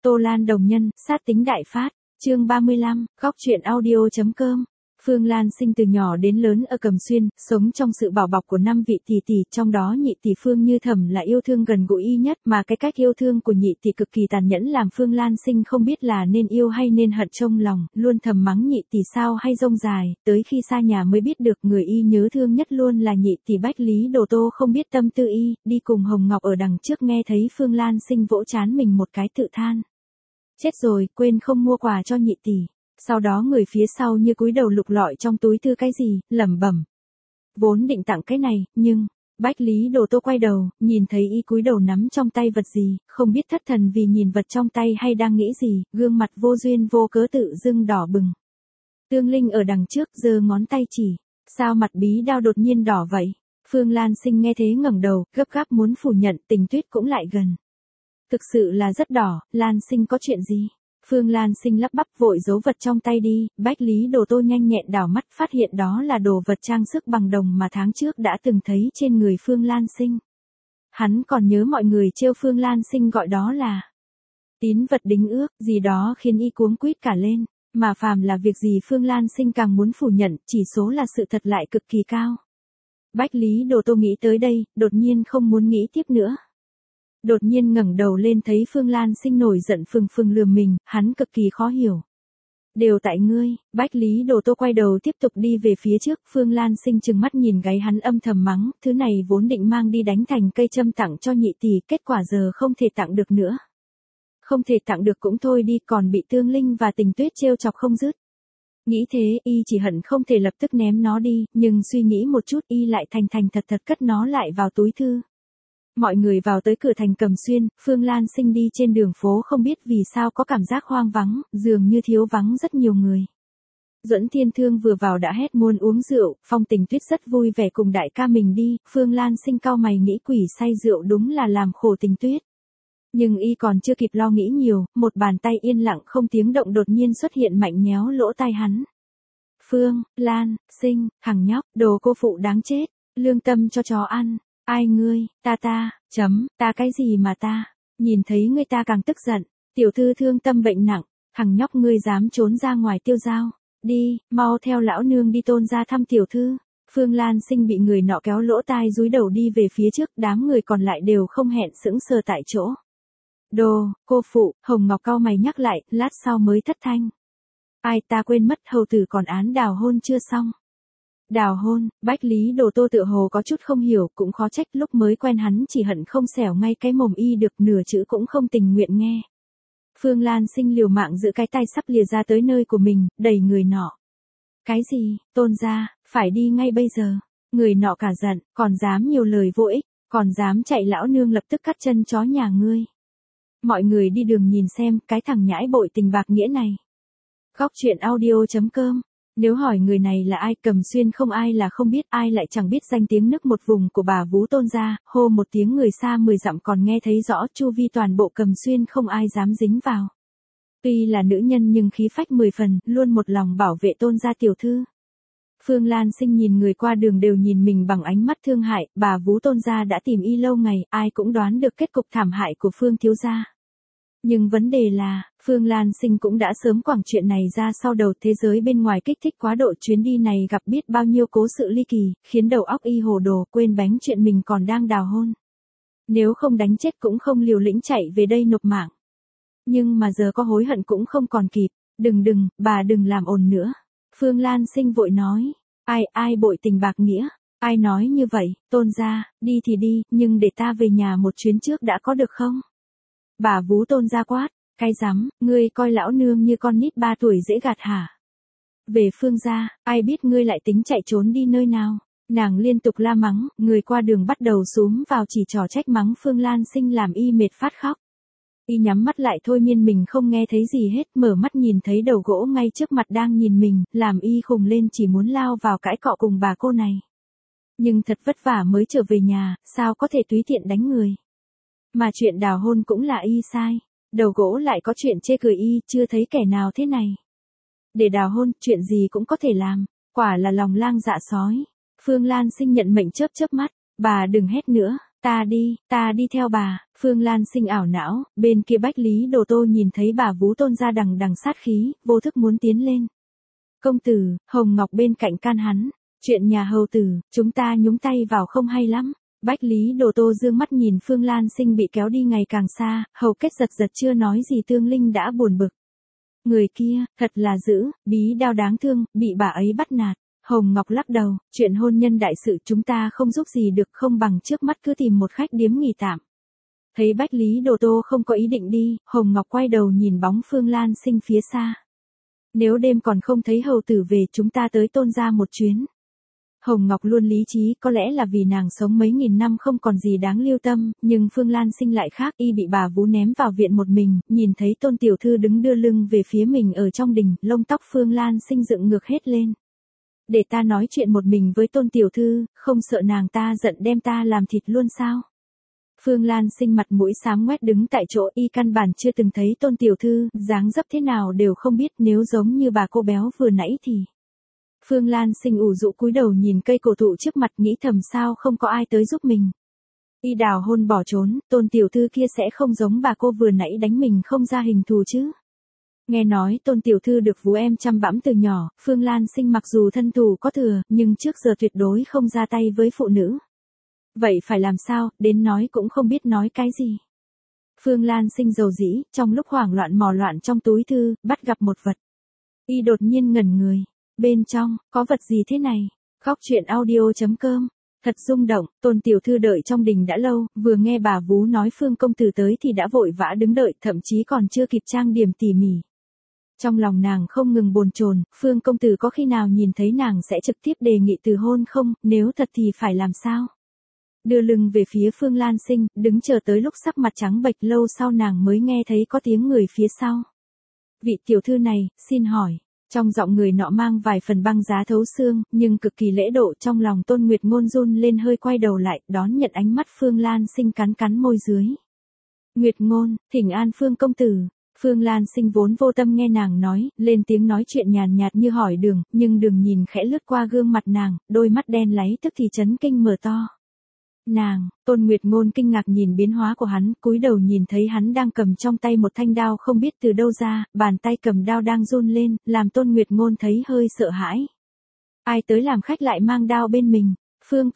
Tô Lan đồng nhân, sát tính đại phát. Chương 35, góc truyện audio.com. Phương Lan Sinh từ nhỏ đến lớn ở Cẩm Xuyên, sống trong sự bảo bọc của 5 vị tỷ tỷ, trong đó nhị tỷ Phương Như Thẩm là yêu thương gần gũi y nhất, mà cái cách yêu thương của nhị tỷ cực kỳ tàn nhẫn làm Phương Lan Sinh không biết là nên yêu hay nên hận trong lòng, luôn thầm mắng nhị tỷ sao hay rông dài, tới khi xa nhà mới biết được người y nhớ thương nhất luôn là nhị tỷ Bách Lý Đồ Tô không biết tâm tư y, đi cùng Hồng Ngọc ở đằng trước nghe thấy Phương Lan Sinh vỗ trán mình một cái tự than. Chết rồi, quên không mua quà cho nhị tỷ. Sau đó người phía sau như cúi đầu lục lọi trong túi thư cái gì, lẩm bẩm. Vốn định tặng cái này, nhưng, Bách Lý Đồ Tô quay đầu, nhìn thấy y cúi đầu nắm trong tay vật gì, không biết thất thần vì nhìn vật trong tay hay đang nghĩ gì, gương mặt vô duyên vô cớ tự dưng đỏ bừng. Tương Linh ở đằng trước giơ ngón tay chỉ, sao mặt bí đao đột nhiên đỏ vậy? Phương Lan Sinh nghe thế ngẩng đầu, gấp gáp muốn phủ nhận, Tình Tuyết cũng lại gần. Thực sự là rất đỏ, Lan Sinh có chuyện gì? Phương Lan Sinh lắp bắp vội giấu vật trong tay đi, Bách Lý Đồ Tô nhanh nhẹn đảo mắt phát hiện đó là đồ vật trang sức bằng đồng mà tháng trước đã từng thấy trên người Phương Lan Sinh. Hắn còn nhớ mọi người trêu Phương Lan Sinh gọi đó là tín vật đính ước, gì đó khiến y cuống quýt cả lên, mà phàm là việc gì Phương Lan Sinh càng muốn phủ nhận, chỉ số là sự thật lại cực kỳ cao. Bách Lý Đồ Tô nghĩ tới đây, đột nhiên không muốn nghĩ tiếp nữa. Đột nhiên ngẩng đầu lên thấy Phương Lan Sinh nổi giận phừng phừng lườm mình, hắn cực kỳ khó hiểu. Đều tại ngươi, Bách Lý Đồ Tô quay đầu tiếp tục đi về phía trước, Phương Lan Sinh trừng mắt nhìn gáy hắn âm thầm mắng, thứ này vốn định mang đi đánh thành cây châm tặng cho nhị tỷ, kết quả giờ không thể tặng được nữa. Không thể tặng được cũng thôi đi, còn bị Tương Linh và Tình Tuyết trêu chọc không dứt. Nghĩ thế, y chỉ hận không thể lập tức ném nó đi, nhưng suy nghĩ một chút y lại thành thành thật thật cất nó lại vào túi thư. Mọi người vào tới cửa thành Cẩm Xuyên, Phương Lan Sinh đi trên đường phố không biết vì sao có cảm giác hoang vắng, dường như thiếu vắng rất nhiều người. Duẫn Thiên Thương vừa vào đã hét muốn uống rượu, Phong Tình Tuyết rất vui vẻ cùng đại ca mình đi, Phương Lan Sinh cau mày nghĩ quỷ say rượu đúng là làm khổ Tình Tuyết. Nhưng y còn chưa kịp lo nghĩ nhiều, một bàn tay yên lặng không tiếng động đột nhiên xuất hiện mạnh nhéo lỗ tai hắn. Phương, Lan, Sinh, thằng nhóc, đồ cô phụ đáng chết, lương tâm cho chó ăn. Ai ngươi, ta, ta cái gì mà ta, nhìn thấy ngươi ta càng tức giận, tiểu thư thương tâm bệnh nặng, thằng nhóc ngươi dám trốn ra ngoài tiêu dao, đi, mau theo lão nương đi Tôn gia thăm tiểu thư. Phương Lan Sinh bị người nọ kéo lỗ tai dúi đầu đi về phía trước, đám người còn lại đều không hẹn sững sờ tại chỗ. Đồ, cô phụ, Hồng Ngọc cau mày nhắc lại, lát sau mới thất thanh. Ai ta quên mất hầu tử còn án đào hôn chưa xong. Đào hôn, Bách Lý Đồ Tô tựa hồ có chút không hiểu, cũng khó trách lúc mới quen hắn chỉ hận không xẻo ngay cái mồm y được nửa chữ cũng không tình nguyện nghe. Phương Lan Sinh liều mạng giữ cái tay sắp lìa ra tới nơi của mình, đẩy người nọ. Cái gì, Tôn gia, phải đi ngay bây giờ. Người nọ cả giận, còn dám nhiều lời vô ích, còn dám chạy lão nương lập tức cắt chân chó nhà ngươi. Mọi người đi đường nhìn xem, cái thằng nhãi bội tình bạc nghĩa này. Góc truyện audio.com. Nếu hỏi người này là ai, Cẩm Xuyên không ai là không biết, ai lại chẳng biết danh tiếng nức một vùng của bà vú Tôn gia, hô một tiếng người xa 10 dặm còn nghe thấy rõ, chu vi toàn bộ Cẩm Xuyên không ai dám dính vào. Tuy là nữ nhân nhưng khí phách 10 phần, luôn một lòng bảo vệ Tôn gia tiểu thư. Phương Lan Sinh nhìn người qua đường đều nhìn mình bằng ánh mắt thương hại, bà vú Tôn gia đã tìm y lâu ngày, ai cũng đoán được kết cục thảm hại của Phương thiếu gia. Nhưng vấn đề là, Phương Lan Sinh cũng đã sớm quẳng chuyện này ra sau đầu, thế giới bên ngoài kích thích quá độ, chuyến đi này gặp biết bao nhiêu cố sự ly kỳ, khiến đầu óc y hồ đồ, quên bánh chuyện mình còn đang đào hôn. Nếu không đánh chết cũng không liều lĩnh chạy về đây nộp mạng. Nhưng mà giờ có hối hận cũng không còn kịp, đừng, bà đừng làm ồn nữa. Phương Lan Sinh vội nói, ai bội tình bạc nghĩa, ai nói như vậy, Tôn gia, đi thì đi, nhưng để ta về nhà một chuyến trước đã có được không? Bà vú Tôn gia quát, cái rắm, ngươi coi lão nương như con nít 3 tuổi dễ gạt hả? Về Phương gia, ai biết ngươi lại tính chạy trốn đi nơi nào? Nàng liên tục la mắng, người qua đường bắt đầu xúm vào chỉ trỏ trách mắng Phương Lan Sinh làm y mệt phát khóc. Y nhắm mắt lại thôi miên mình không nghe thấy gì hết, mở mắt nhìn thấy đầu gỗ ngay trước mặt đang nhìn mình, làm y khùng lên chỉ muốn lao vào cãi cọ cùng bà cô này. Nhưng thật vất vả mới trở về nhà, sao có thể tùy tiện đánh người? Mà chuyện đào hôn cũng là y sai. Đầu gỗ lại có chuyện chê cười y, chưa thấy kẻ nào thế này. Để đào hôn, chuyện gì cũng có thể làm. Quả là lòng lang dạ sói. Phương Lan Sinh nhận mệnh chớp chớp mắt. Bà đừng hét nữa, ta đi theo bà, Phương Lan Sinh ảo não, bên kia Bách Lý Đồ Tô nhìn thấy bà vú Tôn ra đằng đằng sát khí, vô thức muốn tiến lên. Công tử, Hồng Ngọc bên cạnh can hắn, chuyện nhà hầu tử, chúng ta nhúng tay vào không hay lắm. Bách Lý Đồ Tô dương mắt nhìn Phương Lan Sinh bị kéo đi ngày càng xa, hầu kết giật giật chưa nói gì Tương Linh đã buồn bực. Người kia, thật là dữ, bí đao đáng thương, bị bà ấy bắt nạt. Hồng Ngọc lắc đầu, chuyện hôn nhân đại sự chúng ta không giúp gì được, không bằng trước mắt cứ tìm một khách điếm nghỉ tạm. Thấy Bách Lý Đồ Tô không có ý định đi, Hồng Ngọc quay đầu nhìn bóng Phương Lan Sinh phía xa. Nếu đêm còn không thấy hầu tử về chúng ta tới Tôn gia một chuyến. Hồng Ngọc luôn lý trí, có lẽ là vì nàng sống mấy nghìn năm không còn gì đáng lưu tâm, nhưng Phương Lan Sinh lại khác, y bị bà vú ném vào viện một mình, nhìn thấy Tôn tiểu thư đứng đưa lưng về phía mình ở trong đình, lông tóc Phương Lan Sinh dựng ngược hết lên. Để ta nói chuyện một mình với Tôn tiểu thư, không sợ nàng ta giận đem ta làm thịt luôn sao? Phương Lan Sinh mặt mũi xám ngoét đứng tại chỗ, y căn bản chưa từng thấy Tôn tiểu thư, dáng dấp thế nào đều không biết, nếu giống như bà cô béo vừa nãy thì. Phương Lan Sinh ủ rũ cúi đầu nhìn cây cổ thụ trước mặt, nghĩ thầm sao không có ai tới giúp mình. Y đào hôn bỏ trốn, Tôn tiểu thư kia sẽ không giống bà cô vừa nãy đánh mình không ra hình thù chứ. Nghe nói Tôn tiểu thư được vú em chăm bẵm từ nhỏ, Phương Lan Sinh mặc dù thân thù có thừa, nhưng trước giờ tuyệt đối không ra tay với phụ nữ. Vậy phải làm sao, đến nói cũng không biết nói cái gì. Phương Lan Sinh dầu dĩ, trong lúc hoảng loạn mò loạn trong túi thư, bắt gặp một vật. Y đột nhiên ngẩn người. Bên trong, có vật gì thế này? Góc truyện audio.com. Thật rung động, Tôn tiểu thư đợi trong đình đã lâu, vừa nghe bà vú nói Phương công tử tới thì đã vội vã đứng đợi, thậm chí còn chưa kịp trang điểm tỉ mỉ. Trong lòng nàng không ngừng bồn chồn, Phương công tử có khi nào nhìn thấy nàng sẽ trực tiếp đề nghị từ hôn không, nếu thật thì phải làm sao? Đưa lưng về phía Phương Lan Sinh, đứng chờ tới lúc sắc mặt trắng bệch, lâu sau nàng mới nghe thấy có tiếng người phía sau. Vị tiểu thư này, xin hỏi. Trong giọng người nọ mang vài phần băng giá thấu xương, nhưng cực kỳ lễ độ, trong lòng Tôn Nguyệt Ngôn run lên, hơi quay đầu lại, đón nhận ánh mắt Phương Lan Sinh, cắn môi dưới. Nguyệt Ngôn, thỉnh an Phương công tử. Phương Lan Sinh vốn vô tâm nghe nàng nói, lên tiếng nói chuyện nhàn nhạt như hỏi đường, nhưng đường nhìn khẽ lướt qua gương mặt nàng, đôi mắt đen láy tức thì chấn kinh mở to. Nàng, Tôn Nguyệt Ngôn kinh ngạc nhìn biến hóa của hắn, cúi đầu nhìn thấy hắn đang cầm trong tay một thanh đao không biết từ đâu ra, bàn tay cầm đao đang run lên, làm Tôn Nguyệt Ngôn thấy hơi sợ hãi. Ai tới làm khách lại mang đao bên mình? Phương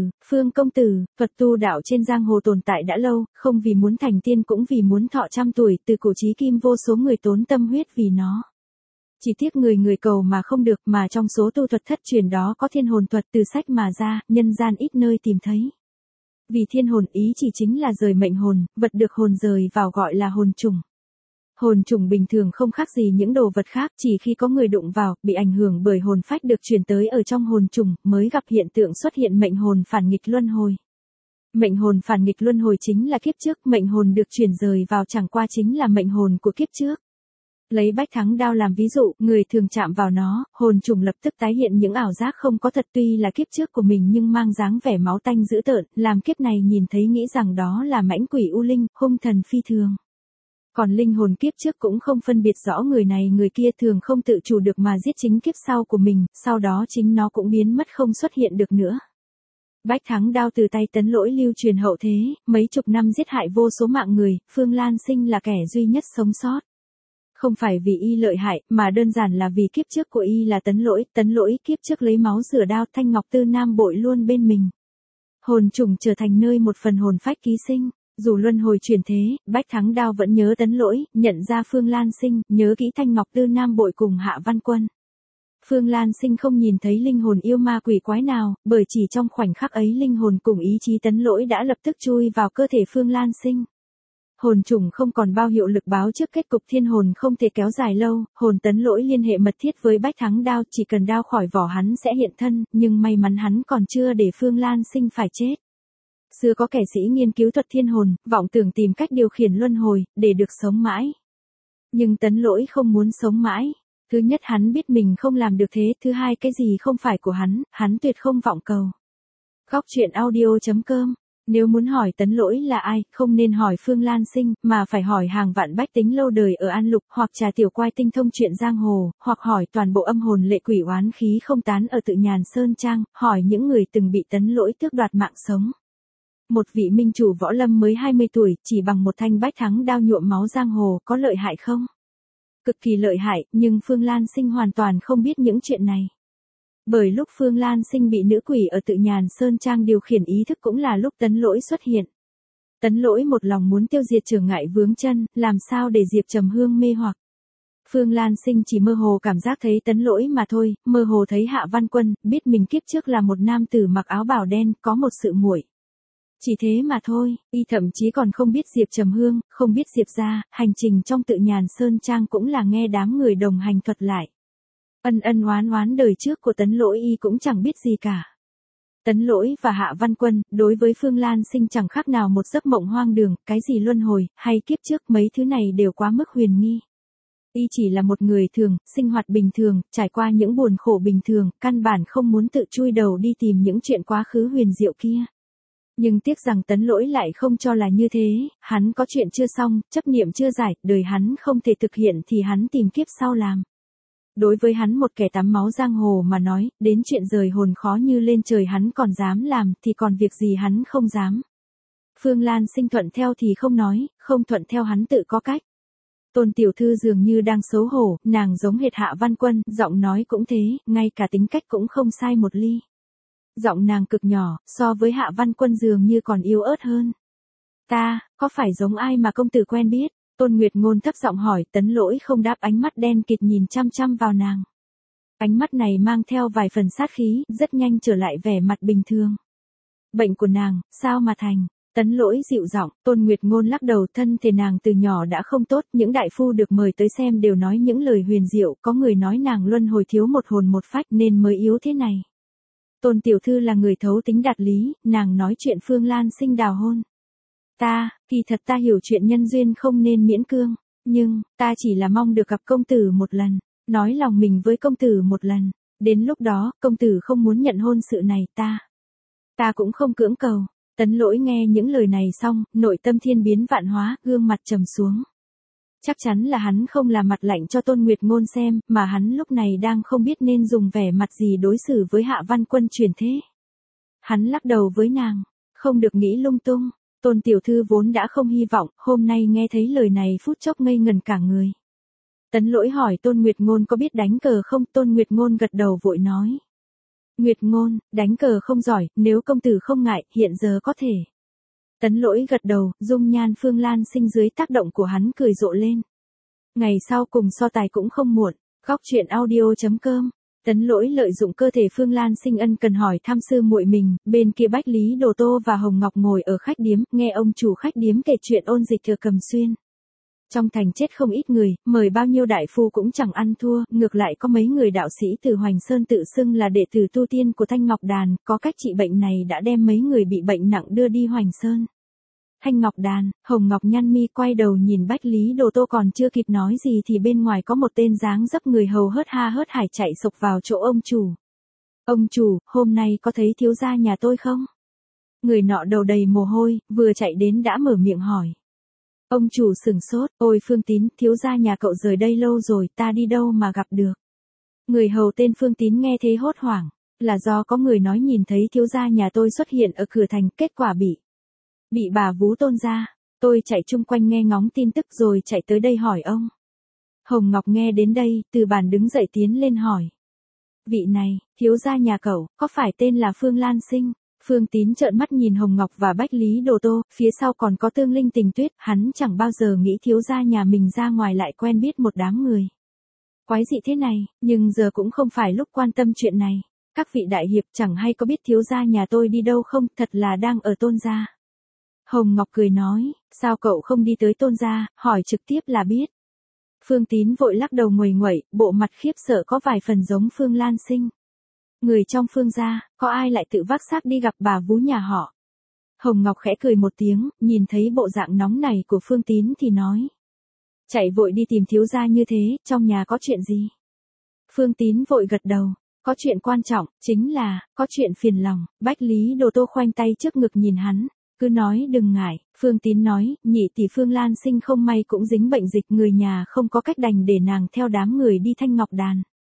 công tử, thuật tu đạo trên giang hồ tồn tại đã lâu, không vì muốn thành tiên cũng vì muốn thọ trăm tuổi, từ cổ chí kim vô số người tốn tâm huyết vì nó. Chỉ tiếc người cầu mà không được, mà trong số tu thuật thất truyền đó có thiên hồn thuật, từ sách mà ra, nhân gian ít nơi tìm thấy. Vì thiên hồn ý chỉ chính là rời mệnh hồn, vật được hồn rời vào gọi là hồn trùng. Hồn trùng bình thường không khác gì những đồ vật khác, chỉ khi có người đụng vào, bị ảnh hưởng bởi hồn phách được truyền tới ở trong hồn trùng, mới gặp hiện tượng xuất hiện mệnh hồn phản nghịch luân hồi. Mệnh hồn phản nghịch luân hồi chính là kiếp trước, mệnh hồn được chuyển rời vào chẳng qua chính là mệnh hồn của kiếp trước. Lấy bách thắng đao làm ví dụ, người thường chạm vào nó, hồn trùng lập tức tái hiện những ảo giác không có thật, tuy là kiếp trước của mình nhưng mang dáng vẻ máu tanh dữ tợn, làm kiếp này nhìn thấy nghĩ rằng đó là mãnh quỷ u linh, hung thần phi thường. Còn linh hồn kiếp trước cũng không phân biệt rõ người này người kia, thường không tự chủ được mà giết chính kiếp sau của mình, sau đó chính nó cũng biến mất không xuất hiện được nữa. Bách thắng đao từ tay Tấn Lỗi lưu truyền hậu thế, mấy chục năm giết hại vô số mạng người, Phương Lan Sinh là kẻ duy nhất sống sót. Không phải vì y lợi hại, mà đơn giản là vì kiếp trước của y là Tấn Lỗi kiếp trước lấy máu rửa đao, thanh ngọc tư nam bội luôn bên mình. Hồn trùng trở thành nơi một phần hồn phách ký sinh, dù luân hồi chuyển thế, Bách thắng đao vẫn nhớ Tấn Lỗi, nhận ra Phương Lan Sinh, nhớ kỹ thanh ngọc tư nam bội cùng Hạ Văn Quân. Phương Lan Sinh không nhìn thấy linh hồn yêu ma quỷ quái nào, bởi chỉ trong khoảnh khắc ấy linh hồn cùng ý chí Tấn Lỗi đã lập tức chui vào cơ thể Phương Lan Sinh. Hồn trùng không còn bao hiệu lực báo trước kết cục thiên hồn không thể kéo dài lâu, hồn Tấn Lỗi liên hệ mật thiết với Bách thắng đao, chỉ cần đao khỏi vỏ hắn sẽ hiện thân, nhưng may mắn hắn còn chưa để Phương Lan Sinh phải chết. Xưa có kẻ sĩ nghiên cứu thuật thiên hồn, vọng tưởng tìm cách điều khiển luân hồi, để được sống mãi. Nhưng Tấn Lỗi không muốn sống mãi. Thứ nhất hắn biết mình không làm được thế, thứ hai cái gì không phải của hắn tuyệt không vọng cầu. Góc truyện audio.com. Nếu muốn hỏi Tấn Lỗi là ai, không nên hỏi Phương Lan Sinh, mà phải hỏi hàng vạn bách tính lâu đời ở An Lục, hoặc Trà Tiểu Quai tinh thông chuyện giang hồ, hoặc hỏi toàn bộ âm hồn lệ quỷ oán khí không tán ở Tự Nhàn Sơn Trang, hỏi những người từng bị Tấn Lỗi tước đoạt mạng sống. Một vị minh chủ võ lâm mới 20 tuổi, chỉ bằng một thanh bách thắng đao nhuộm máu giang hồ, có lợi hại không? Cực kỳ lợi hại, nhưng Phương Lan Sinh hoàn toàn không biết những chuyện này. Bởi lúc Phương Lan Sinh bị nữ quỷ ở Tự Nhàn Sơn Trang điều khiển ý thức cũng là lúc Tấn Lỗi xuất hiện. Tấn Lỗi một lòng muốn tiêu diệt chướng ngại vướng chân, làm sao để Diệp Trầm Hương mê hoặc. Phương Lan Sinh chỉ mơ hồ cảm giác thấy Tấn Lỗi mà thôi, mơ hồ thấy Hạ Văn Quân, biết mình kiếp trước là một nam tử mặc áo bào đen, có một sự muội. Chỉ thế mà thôi, y thậm chí còn không biết Diệp Trầm Hương, không biết Diệp gia, hành trình trong Tự Nhàn Sơn Trang cũng là nghe đám người đồng hành thuật lại. Ân ân oán oán đời trước của Tấn Lỗi y cũng chẳng biết gì cả. Tấn Lỗi và Hạ Văn Quân, đối với Phương Lan Sinh chẳng khác nào một giấc mộng hoang đường, cái gì luân hồi, hay kiếp trước mấy thứ này đều quá mức huyền nghi. Y chỉ là một người thường, sinh hoạt bình thường, trải qua những buồn khổ bình thường, căn bản không muốn tự chui đầu đi tìm những chuyện quá khứ huyền diệu kia. Nhưng tiếc rằng Tấn Lỗi lại không cho là như thế, hắn có chuyện chưa xong, chấp niệm chưa giải, đời hắn không thể thực hiện thì hắn tìm kiếp sau làm. Đối với hắn một kẻ tắm máu giang hồ mà nói, đến chuyện rời hồn khó như lên trời hắn còn dám làm, thì còn việc gì hắn không dám. Phương Lan Sinh thuận theo thì không nói, không thuận theo hắn tự có cách. Tôn tiểu thư dường như đang xấu hổ, nàng giống hệt Hạ Văn Quân, giọng nói cũng thế, ngay cả tính cách cũng không sai một ly. Giọng nàng cực nhỏ, so với Hạ Văn Quân dường như còn yếu ớt hơn. Ta, có phải giống ai mà công tử quen biết? Tôn Nguyệt Ngôn thấp giọng hỏi. Tấn Lỗi không đáp, ánh mắt đen kịt nhìn chăm chăm vào nàng. Ánh mắt này mang theo vài phần sát khí, rất nhanh trở lại vẻ mặt bình thường. Bệnh của nàng, sao mà thành? Tấn Lỗi dịu giọng. Tôn Nguyệt Ngôn lắc đầu, thân thể nàng từ nhỏ đã không tốt, những đại phu được mời tới xem đều nói những lời huyền diệu, có người nói nàng luân hồi thiếu một hồn một phách nên mới yếu thế này. Tôn tiểu thư là người thấu tính đạt lý, nàng nói chuyện Phương Lan Sinh đào hôn. Kỳ thật ta hiểu chuyện nhân duyên không nên miễn cương, nhưng, ta chỉ là mong được gặp công tử một lần, nói lòng mình với công tử một lần, đến lúc đó, công tử không muốn nhận hôn sự này ta cũng không cưỡng cầu. Tấn Lỗi nghe những lời này xong, nội tâm thiên biến vạn hóa, gương mặt trầm xuống. Chắc chắn là hắn không là mặt lạnh cho Tôn Nguyệt Ngôn xem, mà hắn lúc này đang không biết nên dùng vẻ mặt gì đối xử với Hạ Văn Quân truyền thế. Hắn lắc đầu với nàng, không được nghĩ lung tung. Tôn tiểu thư vốn đã không hy vọng, hôm nay nghe thấy lời này phút chốc ngây ngần cả người. Tấn Lỗi hỏi Tôn Nguyệt Ngôn có biết đánh cờ không? Tôn Nguyệt Ngôn gật đầu vội nói. Nguyệt Ngôn, đánh cờ không giỏi, nếu công tử không ngại, hiện giờ có thể. Tấn Lỗi gật đầu, dung nhan Phương Lan Sinh dưới tác động của hắn cười rộ lên. Ngày sau cùng so tài cũng không muộn. Góc truyện audio.com. Tấn Lỗi lợi dụng cơ thể Phương Lan Sinh ân cần hỏi thăm sư muội mình, bên kia Bách Lý Đồ Tô và Hồng Ngọc ngồi ở khách điếm, nghe ông chủ khách điếm kể chuyện ôn dịch ở Cầm Xuyên. Trong thành chết không ít người, mời bao nhiêu đại phu cũng chẳng ăn thua, ngược lại có mấy người đạo sĩ từ Hoành Sơn tự xưng là đệ tử tu tiên của Thanh Ngọc Đàn, có cách trị bệnh này đã đem mấy người bị bệnh nặng đưa đi Hoành Sơn. Thanh Ngọc Đàn, Hồng Ngọc nhăn mi quay đầu nhìn Bách Lý Đồ Tô còn chưa kịp nói gì thì bên ngoài có một tên dáng dấp người hầu hớt ha hớt hải chạy sộc vào chỗ ông chủ. Ông chủ, hôm nay có thấy thiếu gia nhà tôi không? Người nọ đầu đầy mồ hôi, vừa chạy đến đã mở miệng hỏi. Ông chủ sửng sốt, ôi Phương Tín, thiếu gia nhà cậu rời đây lâu rồi, ta đi đâu mà gặp được. Người hầu tên Phương Tín nghe thế hốt hoảng, là do có người nói nhìn thấy thiếu gia nhà tôi xuất hiện ở cửa thành, kết quả bị bà vú Tôn gia. Tôi chạy chung quanh nghe ngóng tin tức rồi chạy tới đây hỏi ông. Hồng Ngọc nghe đến đây, từ bàn đứng dậy tiến lên hỏi. Vị này, thiếu gia nhà cậu, có phải tên là Phương Lan Sinh? Phương Tín trợn mắt nhìn Hồng Ngọc và Bách Lý Đồ Tô, phía sau còn có Tương Linh Tình Tuyết, hắn chẳng bao giờ nghĩ thiếu gia nhà mình ra ngoài lại quen biết một đám người. Quái dị thế này, nhưng giờ cũng không phải lúc quan tâm chuyện này. Các vị đại hiệp chẳng hay có biết thiếu gia nhà tôi đi đâu không, thật là đang ở Tôn gia. Hồng Ngọc cười nói, sao cậu không đi tới Tôn gia, hỏi trực tiếp là biết. Phương Tín vội lắc đầu nguầy nguậy, bộ mặt khiếp sợ có vài phần giống Phương Lan Sinh. Người trong Phương gia, có ai lại tự vác xác đi gặp bà vú nhà họ? Hồng Ngọc khẽ cười một tiếng, nhìn thấy bộ dạng nóng này của Phương Tín thì nói. Chạy vội đi tìm thiếu gia như thế, trong nhà có chuyện gì? Phương Tín vội gật đầu, có chuyện quan trọng, chính là, có chuyện phiền lòng. Bách Lý Đồ Tô khoanh tay trước ngực nhìn hắn, cứ nói đừng ngại. Phương Tín nói, nhị tỷ Phương Lan Sinh không may cũng dính bệnh dịch, người nhà không có cách đành để nàng theo đám người đi Thanh Ngọc Đàn.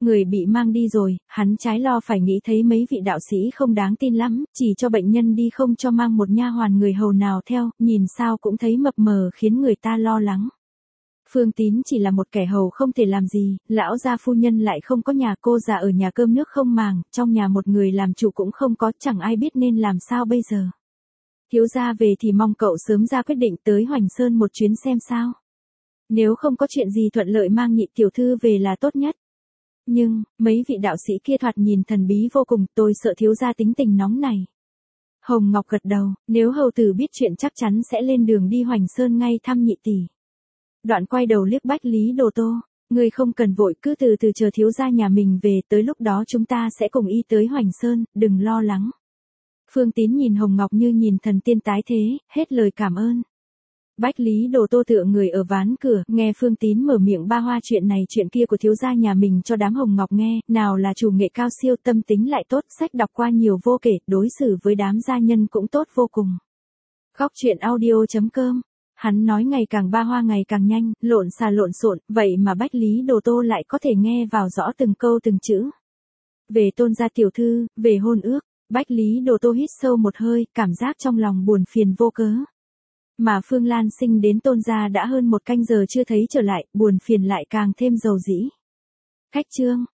người bị mang đi rồi, hắn trái lo phải nghĩ thấy mấy vị đạo sĩ không đáng tin lắm, chỉ cho bệnh nhân đi không cho mang một nha hoàn người hầu nào theo, nhìn sao cũng thấy mập mờ khiến người ta lo lắng. Phương Tín chỉ là một kẻ hầu không thể làm gì, lão gia phu nhân lại không có nhà, cô già ở nhà cơm nước không màng, trong nhà một người làm chủ cũng không có, chẳng ai biết nên làm sao bây giờ. Thiếu gia về thì mong cậu sớm ra quyết định tới Hoành Sơn một chuyến xem sao. Nếu không có chuyện gì thuận lợi mang nhị tiểu thư về là tốt nhất. Nhưng, mấy vị đạo sĩ kia thoạt nhìn thần bí vô cùng, tôi sợ thiếu gia tính tình nóng này. Hồng Ngọc gật đầu, nếu hầu tử biết chuyện chắc chắn sẽ lên đường đi Hoành Sơn ngay thăm nhị tỷ. Đoạn quay đầu liếc Bách Lý Đồ Tô, ngươi không cần vội, cứ từ từ chờ thiếu gia nhà mình về, tới lúc đó chúng ta sẽ cùng y tới Hoành Sơn, đừng lo lắng. Phương Tín nhìn Hồng Ngọc như nhìn thần tiên tái thế, hết lời cảm ơn. Bách Lý Đồ Tô tựa người ở ván cửa, nghe Phương Tín mở miệng ba hoa chuyện này chuyện kia của thiếu gia nhà mình cho đám Hồng Ngọc nghe, nào là chủ nghệ cao siêu, tâm tính lại tốt, sách đọc qua nhiều vô kể, đối xử với đám gia nhân cũng tốt vô cùng. Góc truyện audio.com. Hắn nói ngày càng ba hoa ngày càng nhanh, lộn xà lộn xộn, vậy mà Bách Lý Đồ Tô lại có thể nghe vào rõ từng câu từng chữ. Về Tôn gia tiểu thư, về hôn ước, Bách Lý Đồ Tô hít sâu một hơi, cảm giác trong lòng buồn phiền vô cớ. Mà Phương Lan Sinh đến Tôn gia đã hơn một canh giờ chưa thấy trở lại, buồn phiền lại càng thêm dầu dĩ. Khách chương.